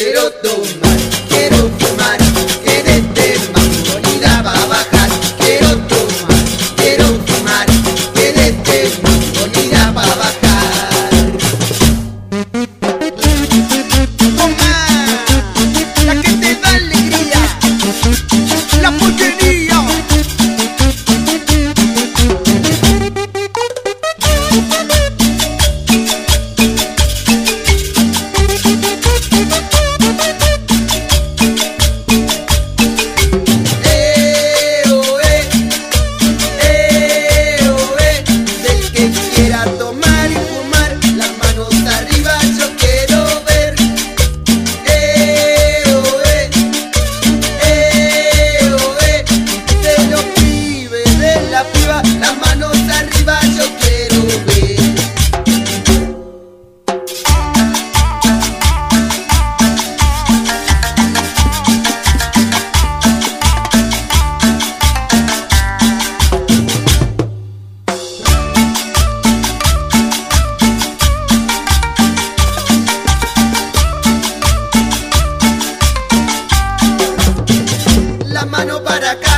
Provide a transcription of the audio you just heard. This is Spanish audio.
quiero tomar, quiero fumar, que de este mambo ni la va a bajar. Quiero tomar, quiero fumar, que de este mambo ni la va a bajar. Toma, la que te da alegría, la porquería. Las manos arriba, yo quiero ver. La mano para acá.